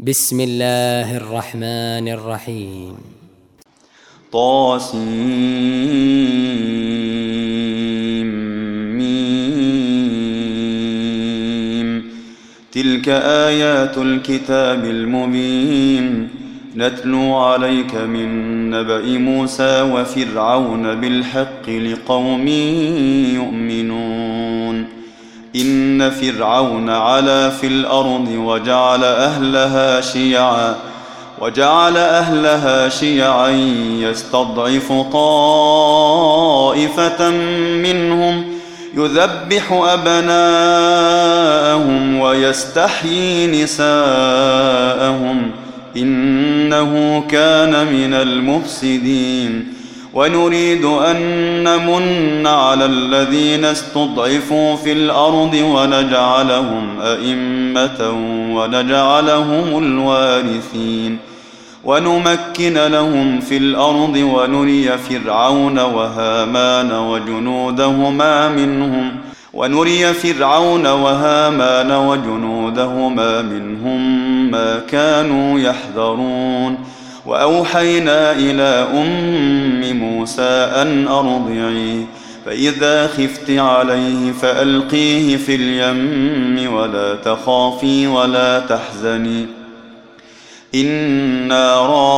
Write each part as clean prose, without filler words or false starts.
بسم الله الرحمن الرحيم. طاسيم. تلك آيات الكتاب المبين نتلو عليك من نبأ موسى وفرعون بالحق لقوم يؤمنون. إن فرعون علا في الأرض وجعل أهلها شيعا يستضعف طائفة منهم يذبح أبناءهم ويستحيي نساءهم إنه كان من المفسدين. ونريد أن نمن على الذين استضعفوا في الأرض ونجعلهم أئمة ونجعلهم الوارثين ونمكن لهم في الأرض ونري فرعون وهامان وجنودهما منهم ما كانوا يحذرون. وأوحينا إلى أم موسى أن أرضعيه فإذا خفت عليه فألقيه في اليم ولا تخافي ولا تحزني إنا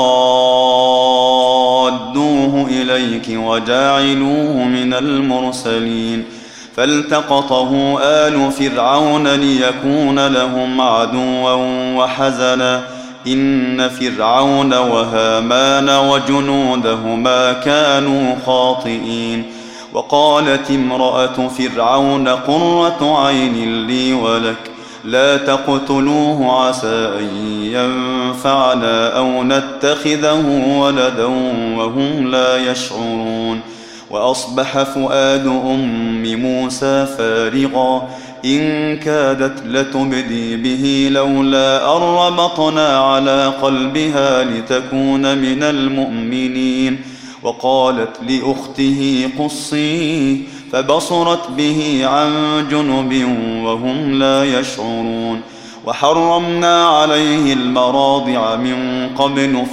رادوه إليك وجاعلوه من المرسلين. فالتقطه آل فرعون ليكون لهم عدوا وحزنا إن فرعون وهامان وجنودهما كانوا خاطئين. وقالت امرأة فرعون قرة عين لي ولك لا تقتلوه عسى أن ينفعنا أو نتخذه ولدا وهم لا يشعرون. وأصبح فؤاد أم موسى فارغا إن كادت لتبدي به لولا أن ربطنا على قلبها لتكون من المؤمنين. وقالت لأخته قصيه فبصرت به عن جنب وهم لا يشعرون. وحرمنا عليه المراضع من قبل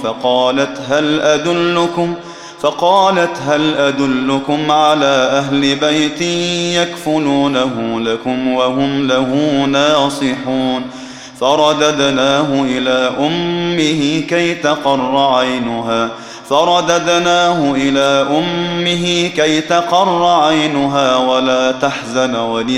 فقالت هل أدلكم على أهل بيت يكفلونه لكم وهم له ناصحون. فرددناه إلى أمه كي تقر عينها ولا تحزن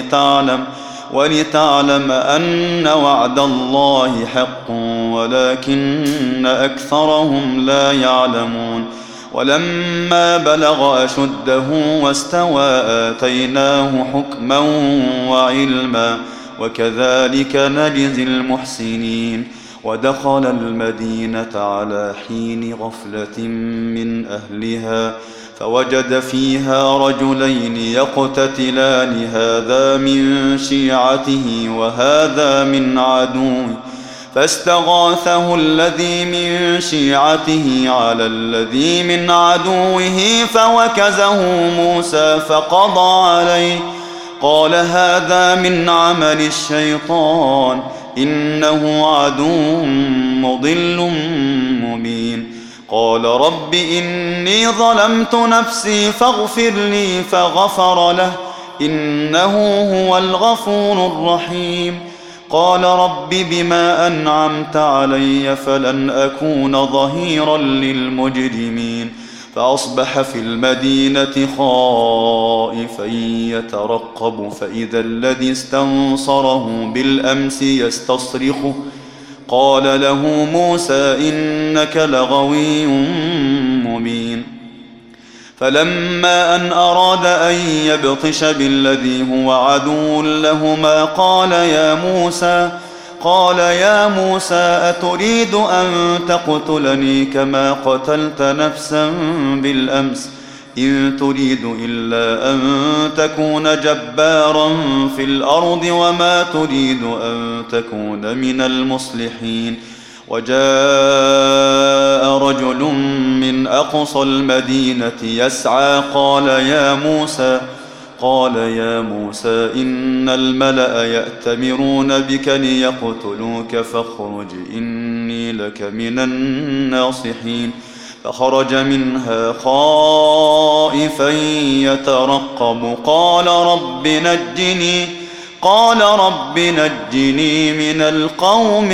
ولتعلم أن وعد الله حق ولكن أكثرهم لا يعلمون. ولما بلغ أشده واستوى آتيناه حكما وعلما وكذلك نجزي المحسنين. ودخل المدينة على حين غفلة من أهلها فوجد فيها رجلين يقتتلان هذا من شيعته وهذا من عدوه فاستغاثه الذي من شيعته على الذي من عدوه فوكزه موسى فقضى عليه قال هذا من عمل الشيطان إنه عدو مضل مبين. قال رب إني ظلمت نفسي فاغفر لي فغفر له إنه هو الغفور الرحيم. قال رب بما أنعمت علي فلن أكون ظهيرا للمجرمين. فأصبح في المدينة خائفا يترقب فإذا الذي استنصره بالأمس يستصرخه قال له موسى إنك لغوي مبين. فلما أن أراد أن يبطش بالذي هو عدو لهما قال يا موسى أتريد أن تقتلني كما قتلت نفسا بالأمس إن تريد إلا أن تكون جبارا في الأرض وما تريد أن تكون من المصلحين. وجاء رجل من أقصى المدينة يسعى قال يا موسى إن الملأ يأتمرون بك ليقتلوك فاخرج إني لك من الناصحين. فخرج منها خائفا يترقب قال رب نجني من القوم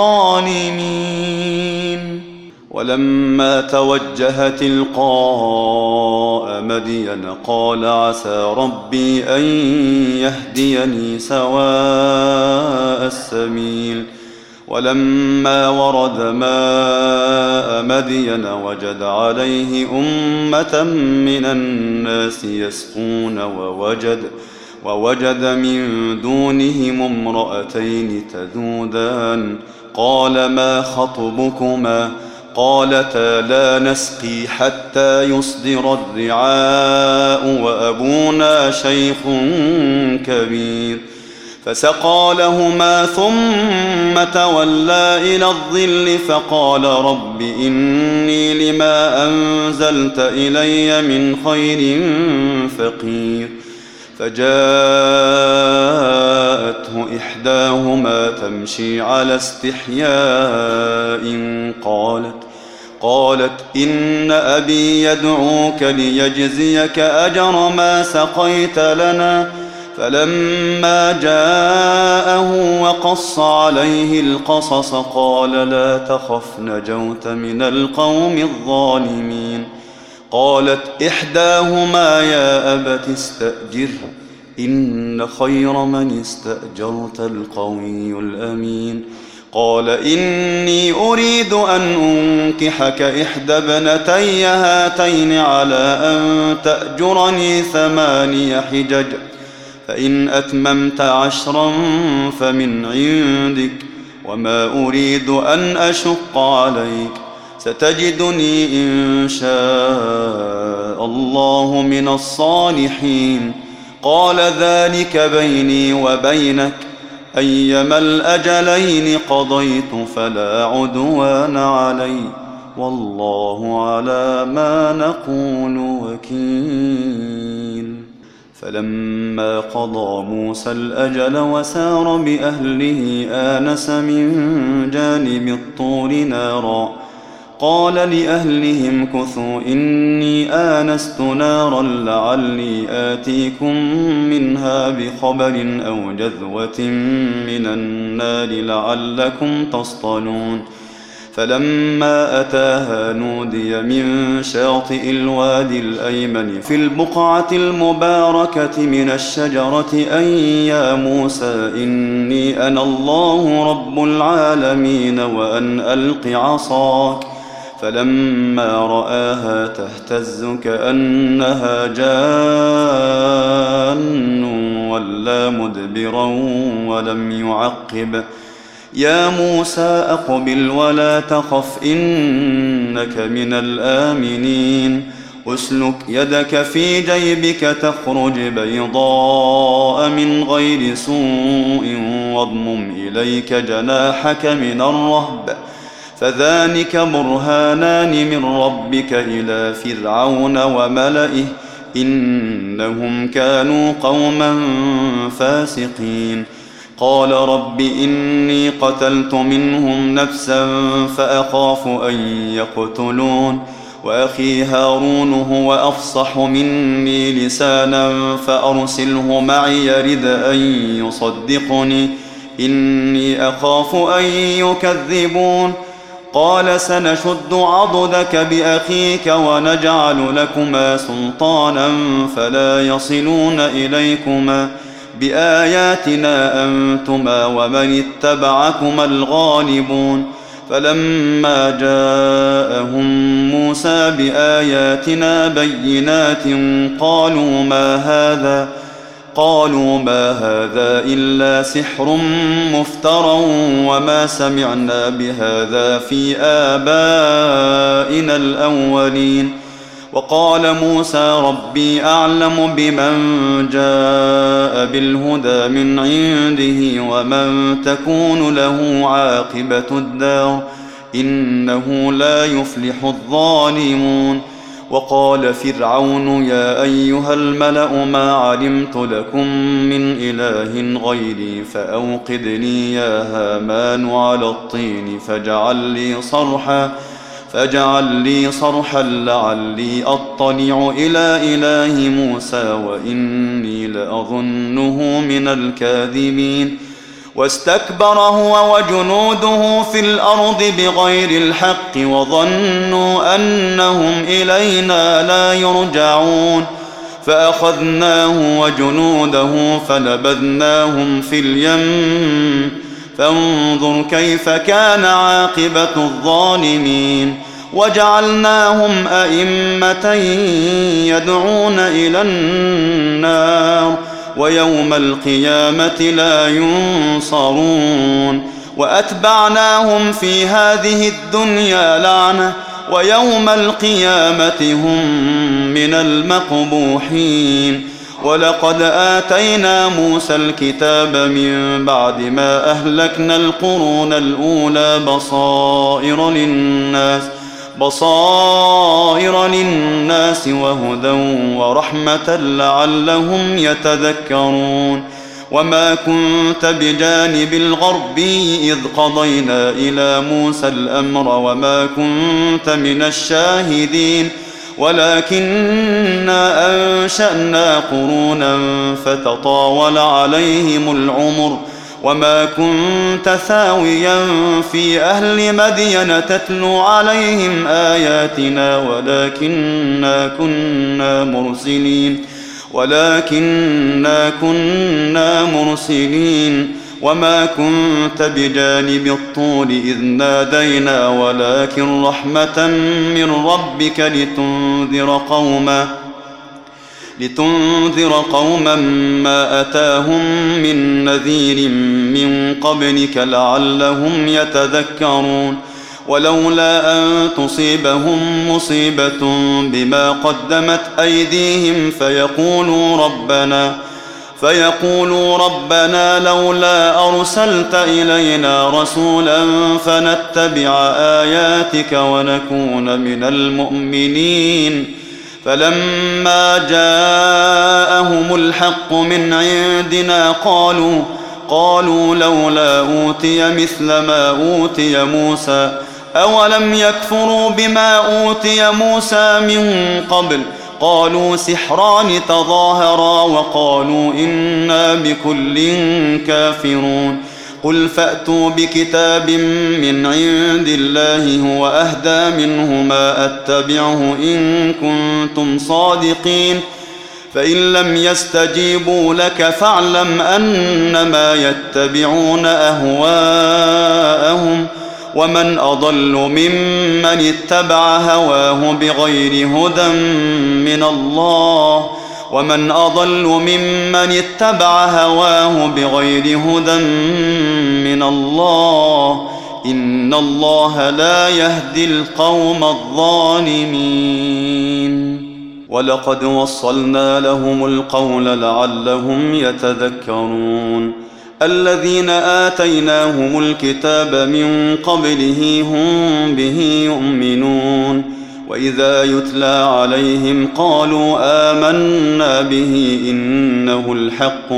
الظالمين. ولما توجه تلقاء مدين قال عسى ربي أن يهديني سواء السبيل. ولما ورد ماء مدين وجد عليه أمة من الناس يسقون ووجد من دونهم امرأتين تذودان قال ما خطبكما قالتا لا نسقي حتى يصدر الرعاء وأبونا شيخ كبير. فسقى لهما ثم تولى إلى الظل فقال رب إني لما أنزلت إلي من خير فقير. فجاءته إحداهما تمشي على استحياء قالت إن أبي يدعوك ليجزيك أجر ما سقيت لنا. فلما جاءه وقص عليه القصص قال لا تخف نجوت من القوم الظالمين. قالت إحداهما يا أبت استأجره إن خير من استأجرت القوي الأمين. قال إني أريد أن أنكحك إحدى ابنتي هاتين على أن تأجرني 8 حجج فإن أتممت 10 فمن عندك وما أريد أن أشق عليك ستجدني إن شاء الله من الصالحين. قال ذلك بيني وبينك أيما الأجلين قضيت فلا عدوان علي والله على ما نقول وكيل. فلما قضى موسى الأجل وسار بأهله آنس من جانب الطور نارا قال لأهلهم كثوا إني آنست نارا لعلي آتيكم منها بخبر أو جذوة من النار لعلكم تصطلون. فلما أتاها نودي من شاطئ الوادي الأيمن في البقعة المباركة من الشجرة أن يا موسى إني أنا الله رب العالمين وأن ألق عصاك. فلما رآها تهتز كأنها جان ولا مدبرا ولم يعقب. يا موسى أقبل ولا تخف إنك من الآمنين. أسلك يدك في جيبك تخرج بيضاء من غير سوء واضمم إليك جناحك من الرهب فذلك برهانان من ربك إلى فرعون وملئه إنهم كانوا قوما فاسقين. قال رب إني قتلت منهم نفسا فأخاف أن يقتلون وأخي هارون هو أفصح مني لسانا فأرسله معي يرد أن يصدقني إني أخاف أن يكذبون. قال سنشد عضدك بأخيك ونجعل لكما سلطانا فلا يصلون إليكما بآياتنا أنتما ومن اتبعكما الغالبون. فلما جاءهم موسى بآياتنا بينات قالوا ما هذا إلا سحر مفترى وما سمعنا بهذا في آبائنا الأولين. وقال موسى ربي أعلم بمن جاء بالهدى من عنده ومن تكون له عاقبة الدار إنه لا يفلح الظالمون. وقال فرعون يا أيها الملأ ما علمت لكم من إله غيري فأوقد لي يا هامان على الطين فاجعل لي صرحا لعلي أطلع إلى إله موسى وإني لأظنه من الكاذبين واستكبر هو وجنوده في الأرض بغير الحق وظنوا أنهم إلينا لا يرجعون فأخذناه وجنوده فنبذناهم في اليم فانظر كيف كان عاقبة الظالمين وجعلناهم أئمة يدعون إلى النار ويوم القيامة لا ينصرون وأتبعناهم في هذه الدنيا لعنة ويوم القيامة هم من المقبوحين ولقد آتينا موسى الكتاب من بعد ما أهلكنا القرون الأولى بصائر للناس وهدى ورحمة لعلهم يتذكرون وما كنت بجانب الغربي إذ قضينا إلى موسى الأمر وما كنت من الشاهدين ولكننا أنشأنا قرونا فتطاول عليهم العمر وما كنت ثاويا في أهل مدين تتلو عليهم آياتنا ولكننا كنا مرسلين وما كنت بجانب الطور إذ نادينا ولكن رحمة من ربك لتنذر قوما ما أتاهم من نذير من قبلك لعلهم يتذكرون ولولا أن تصيبهم مصيبة بما قدمت أيديهم فيقولوا ربنا لولا أرسلت إلينا رسولا فنتبع آياتك ونكون من المؤمنين فلما جاءهم الحق من عندنا قالوا لولا أوتي مثل ما أوتي موسى أولم يكفروا بما أوتي موسى من قبل قالوا سحران تظاهرا وقالوا إنا بكل كافرون قل فأتوا بكتاب من عند الله هو أهدى منهما أتبعه إن كنتم صادقين فإن لم يستجيبوا لك فاعلم أنما يتبعون أهواءهم ومن أضل ممن اتبع هواه بغير هدى من الله إن الله لا يهدي القوم الظالمين ولقد وصلنا لهم القول لعلهم يتذكرون الذين آتيناهم الكتاب من قبله هم به يؤمنون وإذا يتلى عليهم قالوا آمنا به إنه الحق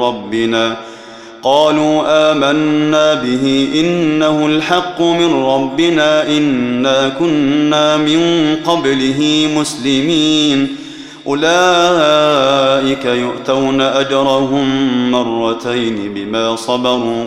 من ربنا إنا كنا من قبله مسلمين أولئك يؤتون أجرهم مرتين بما صبروا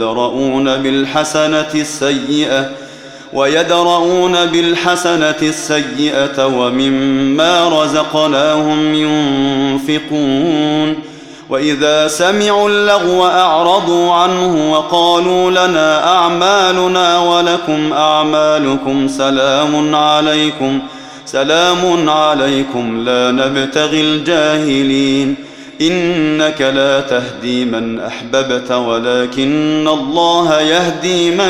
ويدرؤون بالحسنة السيئة ومما رزقناهم ينفقون وإذا سمعوا اللغو أعرضوا عنه وقالوا لنا أعمالنا ولكم أعمالكم سلام عليكم لا نبتغي الجاهلين إنك لا تهدي من أحببت ولكن الله يهدي من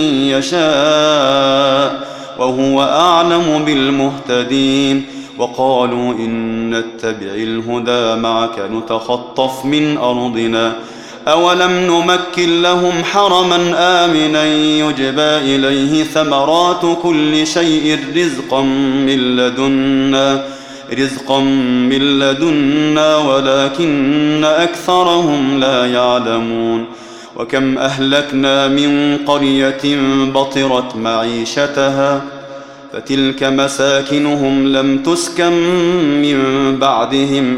يشاء وهو أعلم بالمهتدين وقالوا إن نتبع الهدى معك نتخطف من أرضنا أولم نمكن لهم حرما آمنا يجبى إليه ثمرات كل شيء رزقا من لدنا ولكن أكثرهم لا يعلمون. وكم أهلكنا من قرية بطرت معيشتها فتلك مساكنهم لم تسكن من بعدهم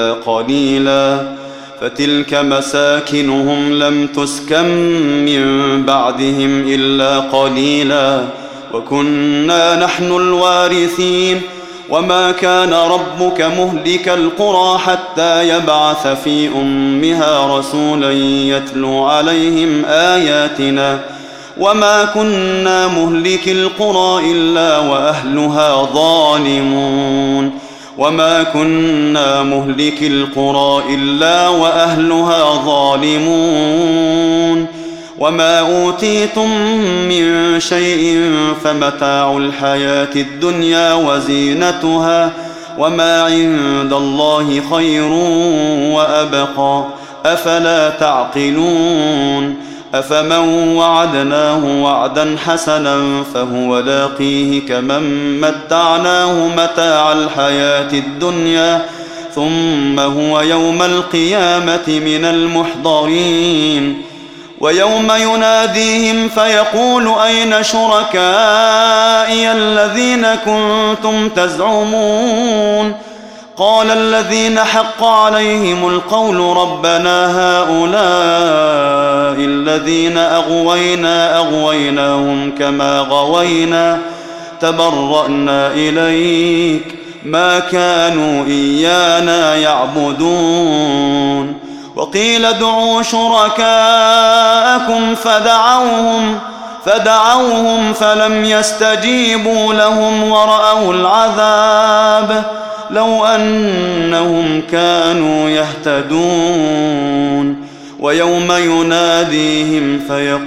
إلا قليلا وكنا نحن الوارثين. وما كان ربك مهلك القرى حتى يبعث في أمها رسولا يتلو عليهم آياتنا وما كنا مهلك القرى إلا وأهلها ظالمون. وما أوتيتم من شيء فمتاع الحياة الدنيا وزينتها وما عند الله خير وأبقى أفلا تعقلون. أفمن وعدناه وعدا حسنا فهو لاقيه كمن متعناه متاع الحياة الدنيا ثم هو يوم القيامة من المحضرين. ويوم يناديهم فيقول أين شركائي الذين كنتم تزعمون قال الذين حق عليهم القول ربنا هؤلاء الذين أغويناهم كما غوينا تبرأنا إليك ما كانوا إيانا يعبدون. وقيل ادعوا شركاءكم فدعوهم فلم يستجيبوا لهم ورأوا العذاب لو أنهم كانوا يهتدون. ويوم يناديهم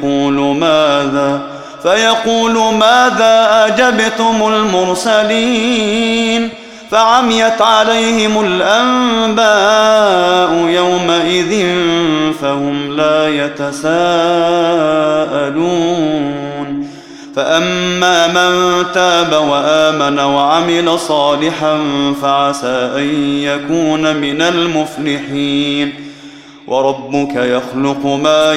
فيقول ماذا أجبتم المرسلين فعميت عليهم الأنباء يومئذ فهم لا يتساءلون. فأما من تاب وآمن وعمل صالحا فعسى أن يكون من المفلحين. وربك يخلق ما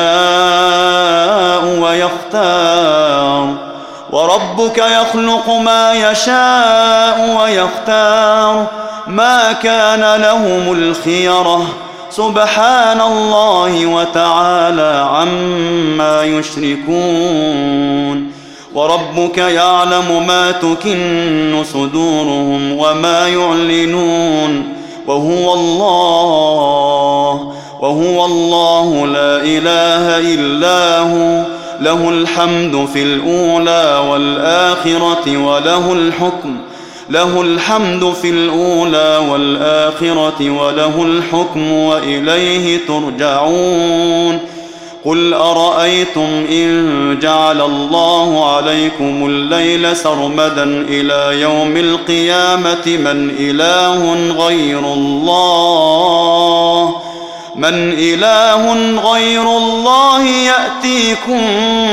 يشاء ويختار ما كان لهم الخيرة سبحان الله وتعالى عما يشركون. وربك يعلم ما تكن صدورهم وما يعلنون وهو الله لا إله إلا هو له الحمد في الأولى والآخرة وله الحكم وإليه ترجعون. قل أرأيتم إن جعل الله عليكم الليل سرمدا إلى يوم القيامة من إله غير الله يأتيكم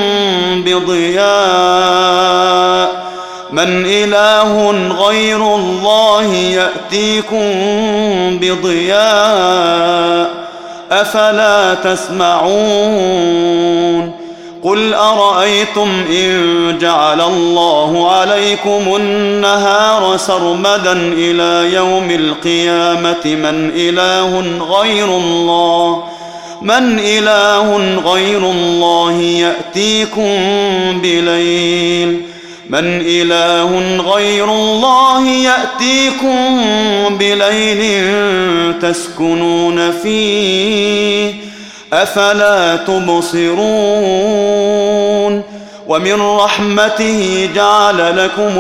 بضياء أفلا تسمعون. قل أرأيتم إن جعل الله عليكم النهار سرمدا إلى يوم القيامة من إله غير الله يأتيكم بليل تسكنون فيه أفلا تبصرون. ومن رحمته جعل لكم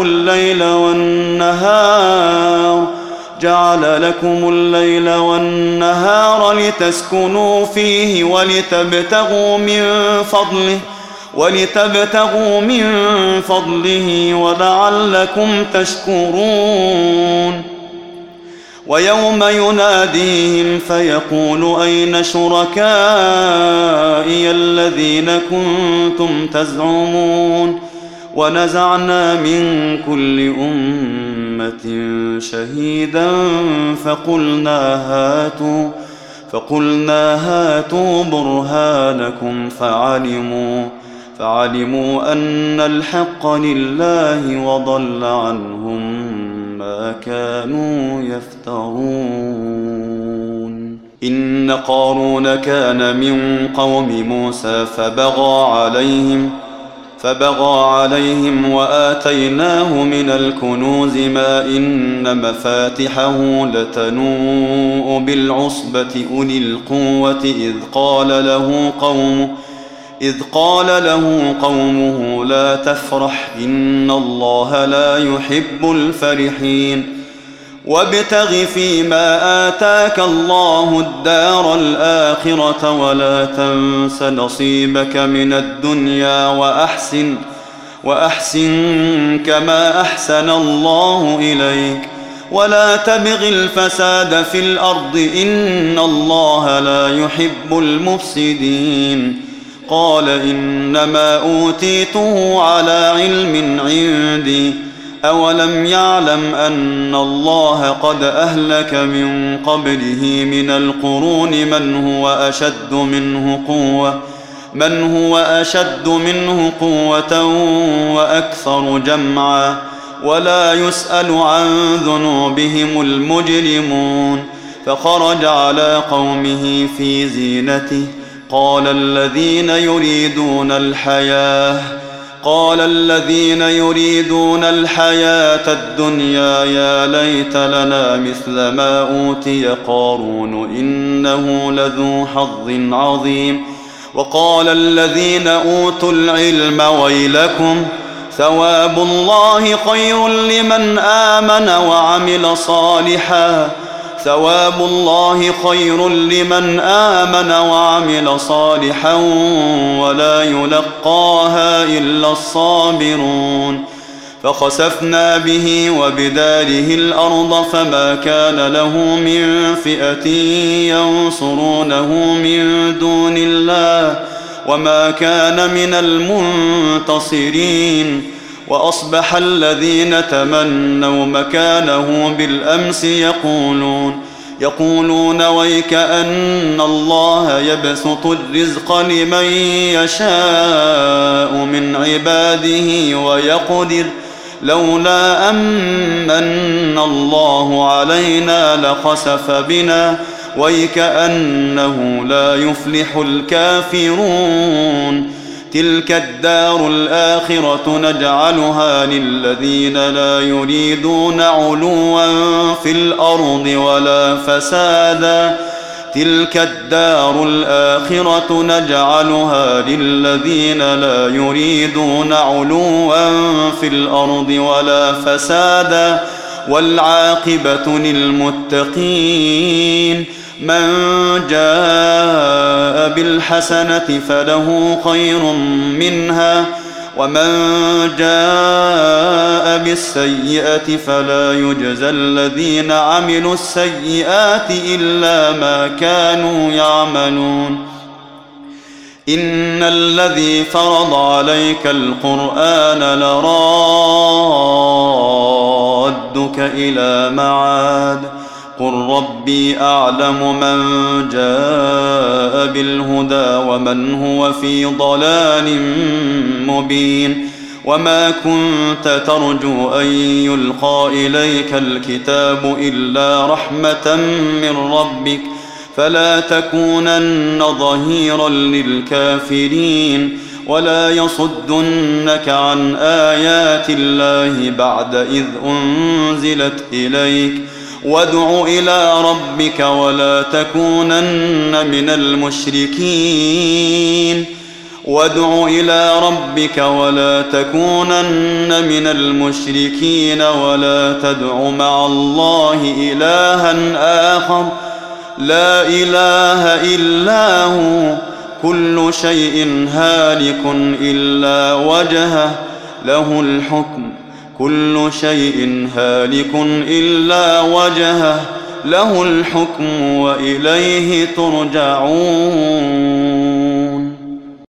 الليل والنهار لتسكنوا فيه ولتبتغوا من فضله ولعلكم تشكرون. ويوم يناديهم فيقول أين شركائي الذين كنتم تزعمون ونزعنا من كل أمة شهيدا فقلنا هاتوا برهانكم فعلموا أن الحق لله وضل عنهم ما كانوا يفترون. إن قارون كان من قوم موسى فبغى عليهم وآتيناه من الكنوز ما إن مفاتحه لتنوء بالعصبة أولي القوة إذ قال له قومه لا تفرح إن الله لا يحب الفرحين وابتغ فيما آتاك الله الدار الآخرة ولا تنس نصيبك من الدنيا وأحسن كما أحسن الله إليك ولا تبغ الفساد في الأرض إن الله لا يحب المفسدين. قال إنما أوتيته على علم عندي أولم يعلم أن الله قد أهلك من قبله من القرون من هو أشد منه قوة وأكثر جمعا ولا يسأل عن ذنوبهم المجرمون. فخرج على قومه في زينته قال الذين يريدون الحياة الدنيا يا ليت لنا مثل ما أوتي قارون إنه لذو حظ عظيم. وقال الذين أوتوا العلم ويلكم ثواب الله خير لمن آمن وعمل صالحا ولا يلقاها إلا الصابرون. فخسفنا به وبداره الأرض فما كان له من فئة ينصرونه من دون الله وما كان من المنتصرين. وأصبح الذين تمنوا مكانه بالأمس يقولون ويك أن الله يبسط الرزق لمن يشاء من عباده ويقدر لولا أمن الله علينا لخسف بنا ويك أنه لا يفلح الكافرون. تلك الدار الآخرة نجعلها للذين لا يريدون علوا في الأرض ولا فسادا والعاقبة للمتقين. من جاء بالحسنة فله خير منها ومن جاء بالسيئة فلا يجزى الذين عملوا السيئات إلا ما كانوا يعملون. إن الذي فرض عليك القرآن لرادك إلى معاد قل ربي أعلم من جاء بالهدى ومن هو في ضلال مبين. وما كنت ترجو أن يلقى إليك الكتاب إلا رحمة من ربك فلا تكونن ظهيرا للكافرين ولا يصدنك عن آيات الله بعد إذ أنزلت إليك وادع إلى ربك ولا تكونن من المشركين ولا تدع مع الله إلها آخر لا إله إلا هو كل شيء هالك إلا وجهه له الحكم له الحكم وإليه ترجعون